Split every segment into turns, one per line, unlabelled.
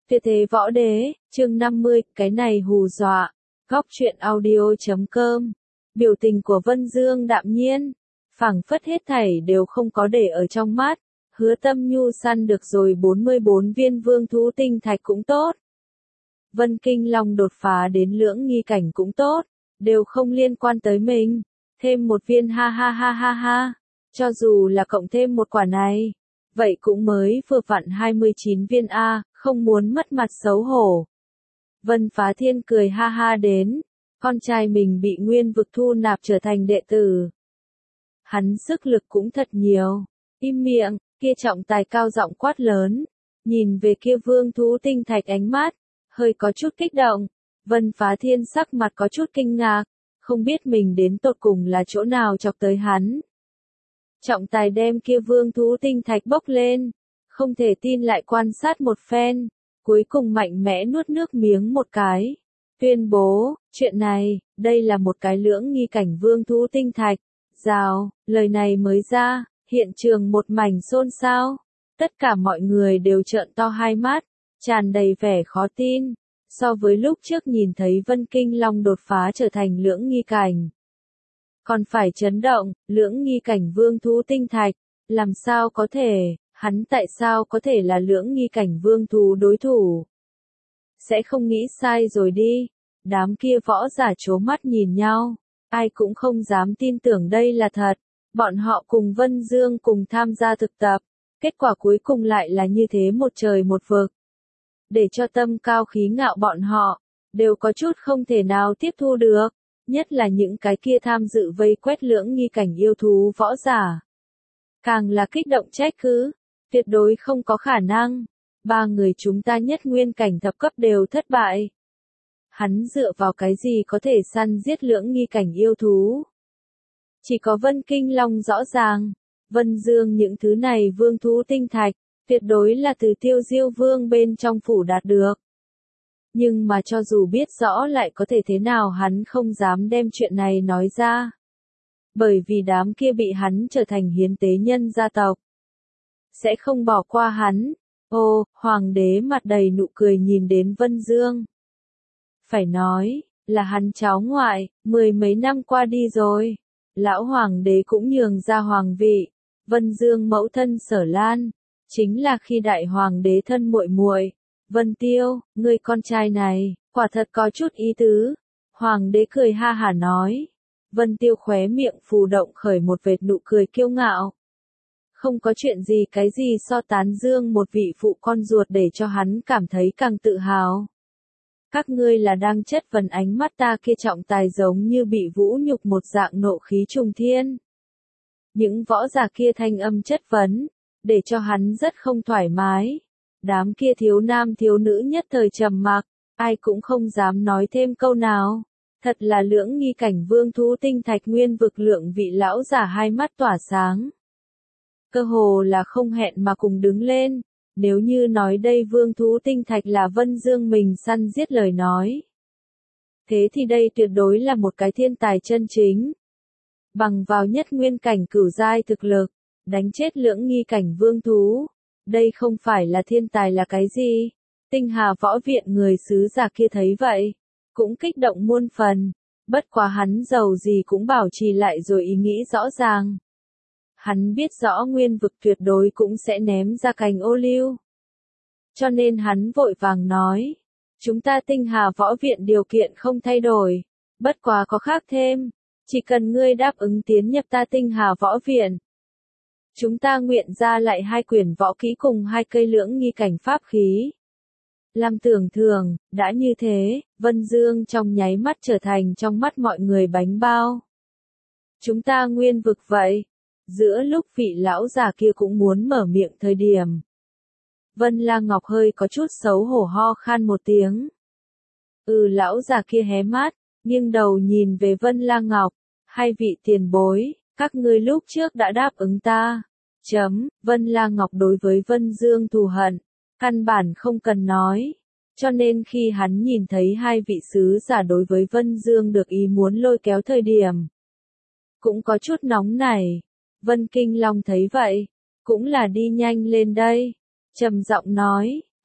Tuyệt thế võ đế, chương 50, cái này hù dọa. Góc truyện audio.com. Biểu tình của Vân Dương đạm nhiên, phảng phất hết thảy đều không có để ở trong mắt. Hứa Tâm Nhu săn được rồi 44 viên vương thú tinh thạch cũng tốt. Vân Kinh Long đột phá đến lưỡng nghi cảnh cũng tốt, đều không liên quan tới mình. Thêm một viên ha ha ha ha ha, cho dù là cộng thêm một quả này, vậy cũng mới vừa vặn 29 viên A, không muốn mất mặt xấu hổ. Vân Phá Thiên cười ha ha đến, con trai mình bị nguyên vực thu nạp trở thành đệ tử. Hắn sức lực cũng thật nhiều, im miệng, kia trọng tài cao giọng quát lớn, nhìn về kia vương thú tinh thạch ánh mắt, hơi có chút kích động. Vân Phá Thiên sắc mặt có chút kinh ngạc, không biết mình đến tột cùng là chỗ nào chọc tới hắn. Trọng tài đem kia vương thú tinh thạch bốc lên, không thể tin lại quan sát một phen, cuối cùng mạnh mẽ nuốt nước miếng một cái, tuyên bố, chuyện này, đây là một cái lưỡng nghi cảnh vương thú tinh thạch. Rào, lời này mới ra, hiện trường một mảnh xôn xao, tất cả mọi người đều trợn to hai mắt, tràn đầy vẻ khó tin, so với lúc trước nhìn thấy Vân Kinh Long đột phá trở thành lưỡng nghi cảnh. Còn phải chấn động, lưỡng nghi cảnh vương thú tinh thạch, làm sao có thể, hắn tại sao có thể là lưỡng nghi cảnh vương thú đối thủ? Sẽ không nghĩ sai rồi đi, đám kia võ giả trố mắt nhìn nhau, ai cũng không dám tin tưởng đây là thật, bọn họ cùng Vân Dương cùng tham gia thực tập, kết quả cuối cùng lại là như thế một trời một vực. Để cho tâm cao khí ngạo bọn họ, đều có chút không thể nào tiếp thu được. Nhất là những cái kia tham dự vây quét lưỡng nghi cảnh yêu thú võ giả. Càng là kích động trách cứ, tuyệt đối không có khả năng, ba người chúng ta nhất nguyên cảnh thập cấp đều thất bại. Hắn dựa vào cái gì có thể săn giết lưỡng nghi cảnh yêu thú? Chỉ có Vân Kinh Long rõ ràng, Vân Dương những thứ này vương thú tinh thạch, tuyệt đối là từ Tiêu Diêu Vương bên trong phủ đạt được. Nhưng mà cho dù biết rõ lại có thể thế nào hắn không dám đem chuyện này nói ra. Bởi vì đám kia bị hắn trở thành hiến tế nhân gia tộc. Sẽ không bỏ qua hắn. Ô, hoàng đế mặt đầy nụ cười nhìn đến Vân Dương. Phải nói, là hắn cháu ngoại, 10 mấy năm qua đi rồi. Lão hoàng đế cũng nhường ra hoàng vị. Vân Dương mẫu thân Sở Lan, chính là khi đại hoàng đế thân muội muội. Vân Tiêu, người con trai này, quả thật có chút ý tứ. Hoàng đế cười ha hả nói. Vân Tiêu khóe miệng phù động khởi một vệt nụ cười kiêu ngạo. Không có chuyện gì cái gì so tán dương một vị phụ con ruột để cho hắn cảm thấy càng tự hào. Các ngươi là đang chất vấn ánh mắt ta kia trọng tài giống như bị vũ nhục một dạng nộ khí trùng thiên. Những võ giả kia thanh âm chất vấn, để cho hắn rất không thoải mái. Đám kia thiếu nam thiếu nữ nhất thời trầm mặc, ai cũng không dám nói thêm câu nào. Thật là lưỡng nghi cảnh vương thú tinh thạch nguyên vực lượng vị lão giả hai mắt tỏa sáng. Cơ hồ là không hẹn mà cùng đứng lên, nếu như nói đây vương thú tinh thạch là Vân Dương mình săn giết lời nói. Thế thì đây tuyệt đối là một cái thiên tài chân chính. Bằng vào nhất nguyên cảnh cửu giai thực lực, đánh chết lưỡng nghi cảnh vương thú. Đây không phải là thiên tài là cái gì? Tinh Hà Võ Viện người sứ giả kia thấy vậy, cũng kích động muôn phần, bất quá hắn giàu gì cũng bảo trì lại rồi ý nghĩ rõ ràng. Hắn biết rõ nguyên vực tuyệt đối cũng sẽ ném ra cành ô liu. Cho nên hắn vội vàng nói, chúng ta Tinh Hà Võ Viện điều kiện không thay đổi, bất quá có khác thêm, chỉ cần ngươi đáp ứng tiến nhập ta Tinh Hà Võ Viện. Chúng ta nguyện ra lại 2 quyển võ kỹ cùng 2 cây lưỡng nghi cảnh pháp khí. Làm tưởng thường, đã như thế, Vân Dương trong nháy mắt trở thành trong mắt mọi người bánh bao. Chúng ta nguyên vực vậy. Giữa lúc vị lão già kia cũng muốn mở miệng thời điểm. Vân La Ngọc hơi có chút xấu hổ ho khan một tiếng. Lão già kia hé mắt, nghiêng đầu nhìn về Vân La Ngọc. 2 vị tiền bối, các ngươi lúc trước đã đáp ứng ta. Vân La Ngọc đối với Vân Dương thù hận, căn bản không cần nói. Cho nên khi hắn nhìn thấy 2 vị sứ giả đối với Vân Dương được ý muốn lôi kéo thời điểm, cũng có chút nóng nảy. Vân Kinh Long thấy vậy, cũng là đi nhanh lên đây. Trầm giọng nói,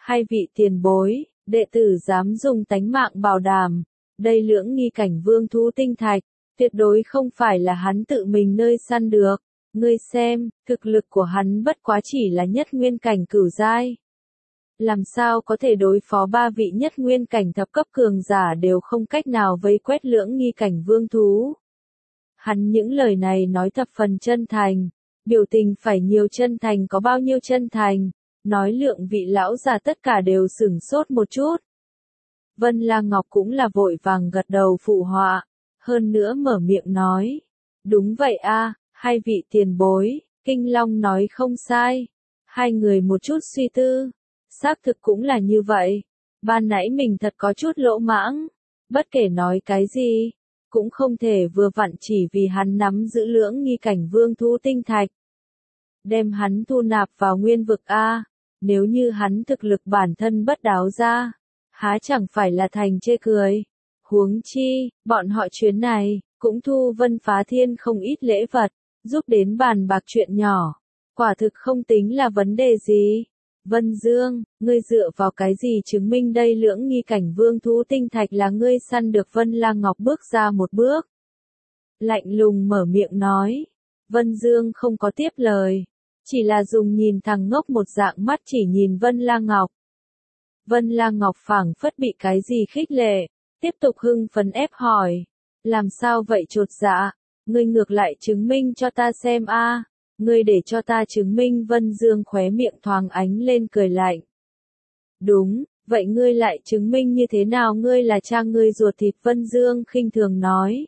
Hai vị tiền bối, đệ tử dám dùng tánh mạng bảo đảm, đây lưỡng nghi cảnh vương thú tinh thạch, tuyệt đối không phải là hắn tự mình nơi săn được. Ngươi xem, thực lực của hắn bất quá chỉ là nhất nguyên cảnh cửu giai. Làm sao có thể đối phó ba vị nhất nguyên cảnh thập cấp cường giả đều không cách nào vây quét lưỡng nghi cảnh vương thú. Hắn những lời này nói thập phần chân thành, biểu tình phải nhiều chân thành có bao nhiêu chân thành, nói lượng vị lão già tất cả đều sửng sốt một chút. Vân La Ngọc cũng là vội vàng gật đầu phụ họa, hơn nữa mở miệng nói. Đúng vậy a, hai vị tiền bối, Kinh Long nói không sai. Hai người một chút suy tư, xác thực cũng là như vậy. Ban nãy mình thật có chút lỗ mãng, bất kể nói cái gì, cũng không thể vừa vặn chỉ vì hắn nắm giữ lưỡng nghi cảnh vương thú tinh thạch. Đem hắn thu nạp vào nguyên vực a, nếu như hắn thực lực bản thân bất đáo ra, há chẳng phải là thành chê cười. Huống chi, bọn họ chuyến này, cũng thu Vân Phá Thiên không ít lễ vật, giúp đến bàn bạc chuyện nhỏ. Quả thực không tính là vấn đề gì. Vân Dương, ngươi dựa vào cái gì chứng minh đây lưỡng nghi cảnh vương thú tinh thạch là ngươi săn được? Vân La Ngọc bước ra một bước. Lạnh lùng mở miệng nói. Vân Dương không có tiếp lời. Chỉ là dùng nhìn thằng ngốc một dạng mắt chỉ nhìn Vân La Ngọc. Vân La Ngọc phảng phất bị cái gì khích lệ, tiếp tục hưng phấn ép hỏi. Làm sao vậy chột dạ? Ngươi ngược lại chứng minh cho ta xem a. Ngươi để cho ta chứng minh. Vân Dương khóe miệng thoáng ánh lên cười lạnh. Đúng, vậy ngươi lại chứng minh như thế nào? Ngươi là cha ngươi ruột thịt. Vân Dương khinh thường nói.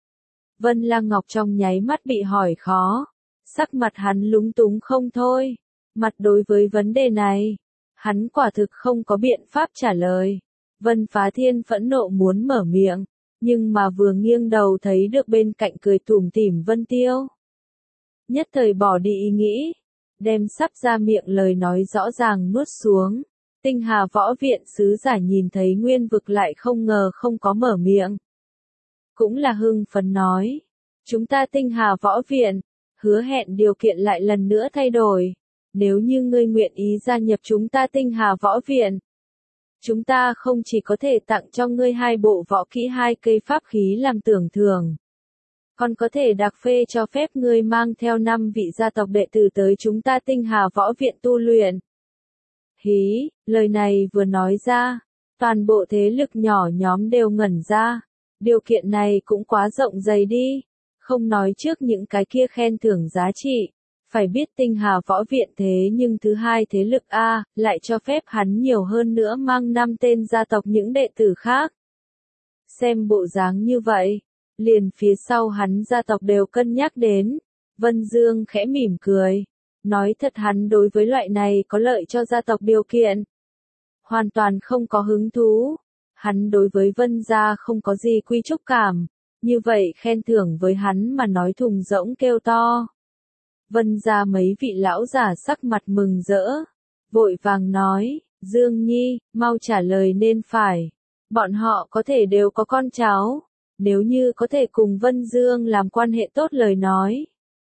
Vân La Ngọc trong nháy mắt bị hỏi khó. Sắc mặt hắn lúng túng không thôi. Mặt đối với vấn đề này, hắn quả thực không có biện pháp trả lời. Vân Phá Thiên phẫn nộ muốn mở miệng, nhưng mà vừa nghiêng đầu thấy được bên cạnh cười tủm tỉm Vân Tiêu. Nhất thời bỏ đi ý nghĩ, đem sắp ra miệng lời nói rõ ràng nuốt xuống. Tinh Hà Võ Viện sứ giả nhìn thấy nguyên vực lại không ngờ không có mở miệng. Cũng là hưng phấn nói, chúng ta Tinh Hà Võ Viện, hứa hẹn điều kiện lại lần nữa thay đổi. Nếu như ngươi nguyện ý gia nhập chúng ta Tinh Hà Võ Viện, chúng ta không chỉ có thể tặng cho ngươi 2 bộ võ kỹ 2 cây pháp khí làm tưởng thưởng, còn có thể đặc phê cho phép ngươi mang theo 5 vị gia tộc đệ tử tới chúng ta Tinh Hà Võ Viện tu luyện. Hí, lời này vừa nói ra, toàn bộ thế lực nhỏ nhóm đều ngẩn ra. Điều kiện này cũng quá rộng dày đi, không nói trước những cái kia khen thưởng giá trị. Phải biết Tinh Hà Võ Viện thế nhưng thứ hai thế lực A, lại cho phép hắn nhiều hơn nữa mang 5 tên gia tộc những đệ tử khác. Xem bộ dáng như vậy, liền phía sau hắn gia tộc đều cân nhắc đến. Vân Dương khẽ mỉm cười, nói thật hắn đối với loại này có lợi cho gia tộc điều kiện hoàn toàn không có hứng thú. Hắn đối với Vân gia không có gì quy chúc cảm, như vậy khen thưởng với hắn mà nói thùng rỗng kêu to. Vân gia mấy vị lão giả sắc mặt mừng rỡ, vội vàng nói, Dương Nhi, mau trả lời nên phải. Bọn họ có thể đều có con cháu, nếu như có thể cùng Vân Dương làm quan hệ tốt lời nói.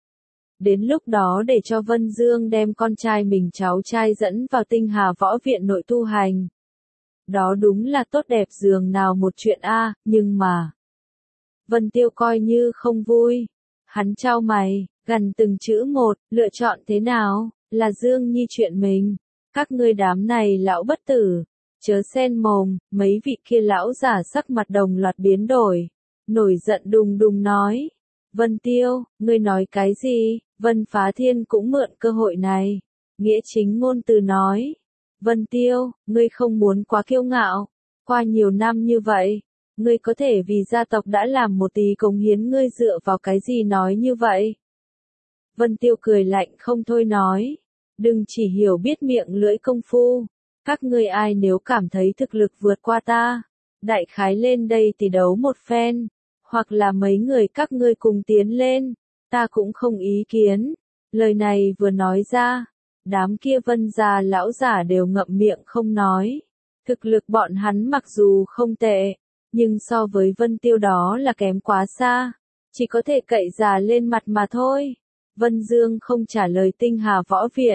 Đến lúc đó để cho Vân Dương đem con trai mình cháu trai dẫn vào Tinh Hà Võ Viện nội tu hành. Đó đúng là tốt đẹp dường nào một chuyện a, nhưng mà Vân Tiêu coi như không vui. Hắn chau mày, gần từng chữ một, lựa chọn thế nào, là Dương Nhi chuyện mình. Các ngươi đám này lão bất tử, chớ xen mồm. Mấy vị kia lão giả sắc mặt đồng loạt biến đổi, nổi giận đùng đùng nói. Vân Tiêu, ngươi nói cái gì? Vân Phá Thiên cũng mượn cơ hội này, nghĩa chính ngôn từ nói. Vân Tiêu, ngươi không muốn quá kiêu ngạo. Qua nhiều năm như vậy, ngươi có thể vì gia tộc đã làm một tí cống hiến, ngươi dựa vào cái gì nói như vậy? Vân Tiêu cười lạnh không thôi nói. Đừng chỉ hiểu biết miệng lưỡi công phu. Các ngươi ai nếu cảm thấy thực lực vượt qua ta, đại khái lên đây thì đấu một phen. Hoặc là mấy người các ngươi cùng tiến lên, ta cũng không ý kiến. Lời này vừa nói ra, đám kia Vân gia lão giả đều ngậm miệng không nói. Thực lực bọn hắn mặc dù không tệ, nhưng so với Vân Tiêu đó là kém quá xa, chỉ có thể cậy già lên mặt mà thôi. Vân Dương không trả lời Tinh Hà Võ Viện,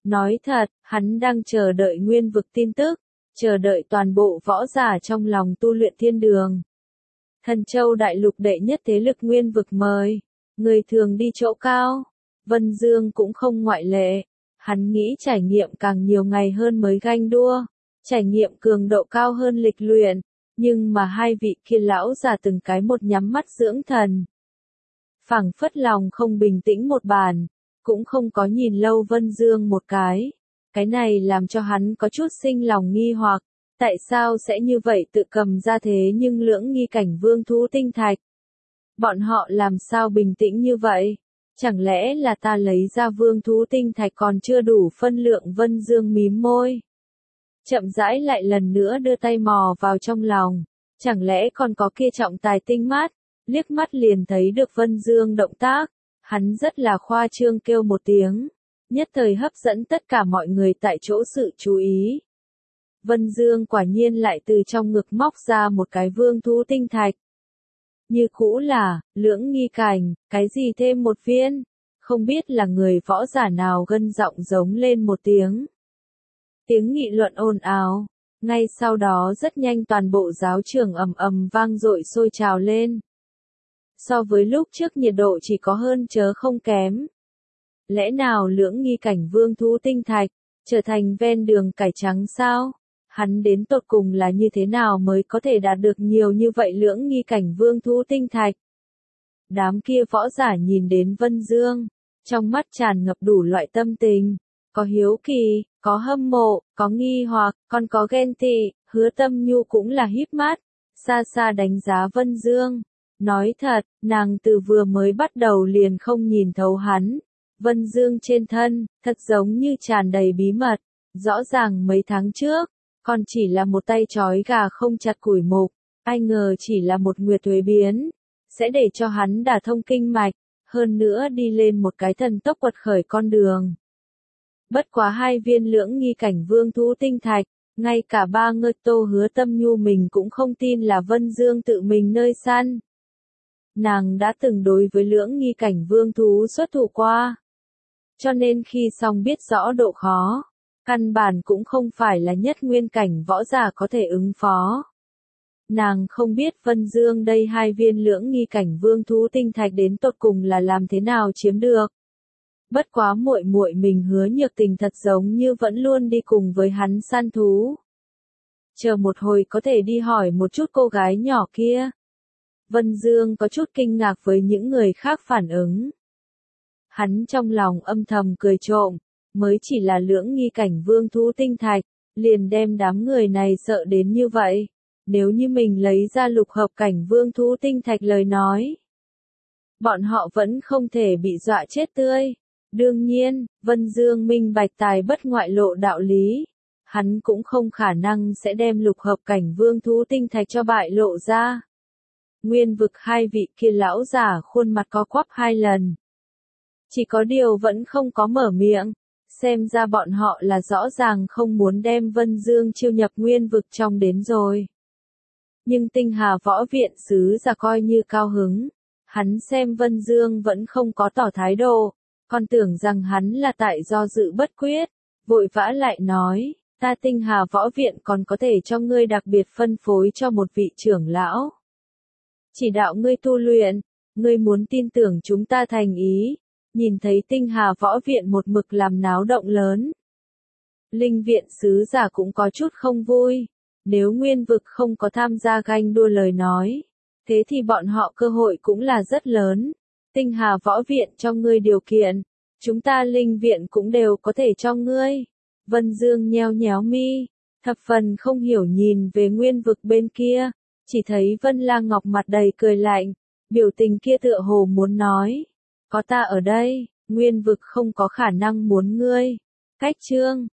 Nói thật, hắn đang chờ đợi nguyên vực tin tức, chờ đợi toàn bộ võ giả trong lòng tu luyện thiên đường. Thần Châu đại lục đệ nhất thế lực nguyên vực mời, người thường đi chỗ cao, Vân Dương cũng không ngoại lệ. Hắn nghĩ trải nghiệm càng nhiều ngày hơn mới ganh đua, trải nghiệm cường độ cao hơn lịch luyện, nhưng mà hai vị kia lão già từng cái một nhắm mắt dưỡng thần. Phảng phất lòng không bình tĩnh một bàn, cũng không có nhìn lâu Vân Dương một cái này làm cho hắn có chút sinh lòng nghi hoặc, tại sao sẽ như vậy tự cầm ra thế nhưng lưỡng nghi cảnh vương thú tinh thạch. Bọn họ làm sao bình tĩnh như vậy? Chẳng lẽ là ta lấy ra vương thú tinh thạch còn chưa đủ phân lượng? Vân Dương mím môi. Chậm rãi lại lần nữa đưa tay mò vào trong lòng. Chẳng lẽ còn có kia trọng tài tinh mắt? Liếc mắt liền thấy được Vân Dương động tác. Hắn rất là khoa trương kêu một tiếng. Nhất thời hấp dẫn tất cả mọi người tại chỗ sự chú ý. Vân Dương quả nhiên lại từ trong ngực móc ra một cái vương thú tinh thạch. Như cũ là, lưỡng nghi cảnh, cái gì thêm một viên? Không biết là người võ giả nào gân giọng giống lên một tiếng. Tiếng nghị luận ồn ào. Ngay sau đó rất nhanh toàn bộ giáo trường ầm ầm vang dội sôi trào lên. So với lúc trước nhiệt độ chỉ có hơn chớ không kém. Lẽ nào lưỡng nghi cảnh vương thú tinh thạch, trở thành ven đường cải trắng sao? Hắn đến tột cùng là như thế nào mới có thể đạt được nhiều như vậy lưỡng nghi cảnh vương thú tinh thạch? Đám kia võ giả nhìn đến Vân Dương, trong mắt tràn ngập đủ loại tâm tình, có hiếu kỳ, có hâm mộ, có nghi hoặc, còn có ghen tị. Hứa Tâm Nhu cũng là híp mắt, xa xa đánh giá Vân Dương. Nói thật, nàng từ vừa mới bắt đầu liền không nhìn thấu hắn. Vân Dương trên thân, thật giống như tràn đầy bí mật. Rõ ràng mấy tháng trước, còn chỉ là một tay trói gà không chặt củi mục, ai ngờ chỉ là một nguyệt tuế biến, sẽ để cho hắn đả thông kinh mạch, hơn nữa đi lên một cái thần tốc quật khởi con đường. Bất quá hai viên lưỡng nghi cảnh vương thú tinh thạch, ngay cả ba ngơ Tô Hứa Tâm Nhu mình cũng không tin là Vân Dương tự mình nơi săn. Nàng đã từng đối với lưỡng nghi cảnh vương thú xuất thủ qua. Cho nên khi xong biết rõ độ khó, căn bản cũng không phải là nhất nguyên cảnh võ giả có thể ứng phó. Nàng không biết Vân Dương đây hai viên lưỡng nghi cảnh vương thú tinh thạch đến tột cùng là làm thế nào chiếm được. Bất quá muội muội mình Hứa Nhược Tình thật giống như vẫn luôn đi cùng với hắn săn thú. Chờ một hồi có thể đi hỏi một chút cô gái nhỏ kia. Vân Dương có chút kinh ngạc với những người khác phản ứng. Hắn trong lòng âm thầm cười trộm, mới chỉ là lưỡng nghi cảnh vương thú tinh thạch, liền đem đám người này sợ đến như vậy. Nếu như mình lấy ra lục hợp cảnh vương thú tinh thạch lời nói, bọn họ vẫn không thể bị dọa chết tươi. Đương nhiên, Vân Dương minh bạch tài bất ngoại lộ đạo lý. Hắn cũng không khả năng sẽ đem lục hợp cảnh vương thú tinh thạch cho bại lộ ra. Nguyên vực hai vị kia lão giả khuôn mặt co quắp hai lần. Chỉ có điều vẫn không có mở miệng. Xem ra bọn họ là rõ ràng không muốn đem Vân Dương chiêu nhập nguyên vực trong đến rồi. Nhưng Tinh Hà Võ Viện sứ giả coi như cao hứng. Hắn xem Vân Dương vẫn không có tỏ thái độ, còn tưởng rằng hắn là tại do dự bất quyết, vội vã lại nói, ta Tinh Hà Võ Viện còn có thể cho ngươi đặc biệt phân phối cho một vị trưởng lão. Chỉ đạo ngươi tu luyện, ngươi muốn tin tưởng chúng ta thành ý. Nhìn thấy Tinh Hà Võ Viện một mực làm náo động lớn. Linh Viện sứ giả cũng có chút không vui. Nếu nguyên vực không có tham gia ganh đua lời nói, thế thì bọn họ cơ hội cũng là rất lớn. Tinh Hà Võ Viện cho ngươi điều kiện, chúng ta Linh Viện cũng đều có thể cho ngươi. Vân Dương nheo nhéo mi, thập phần không hiểu nhìn về nguyên vực bên kia, chỉ thấy Vân La Ngọc mặt đầy cười lạnh, biểu tình kia tựa hồ muốn nói. Có ta ở đây, nguyên vực không có khả năng muốn ngươi. Cách chương